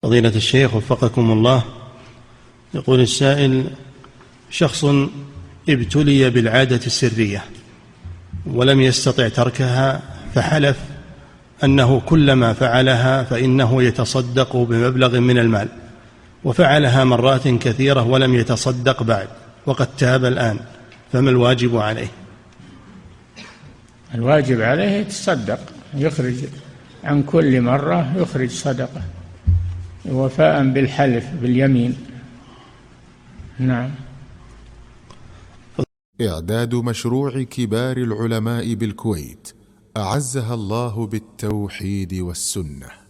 فضيلة الشيخ وفقكم الله، يقول السائل: شخص ابتلي بالعادة السرية ولم يستطع تركها، فحلف أنه كلما فعلها فإنه يتصدق بمبلغ من المال، وفعلها مرات كثيرة ولم يتصدق بعد وقد تاب الآن، فما الواجب عليه؟ الواجب عليه يتصدق، يخرج عن كل مرة يخرج صدقة وفاء بالحلف باليمين. نعم. إعداد مشروع كبار العلماء بالكويت أعزها الله بالتوحيد والسنة.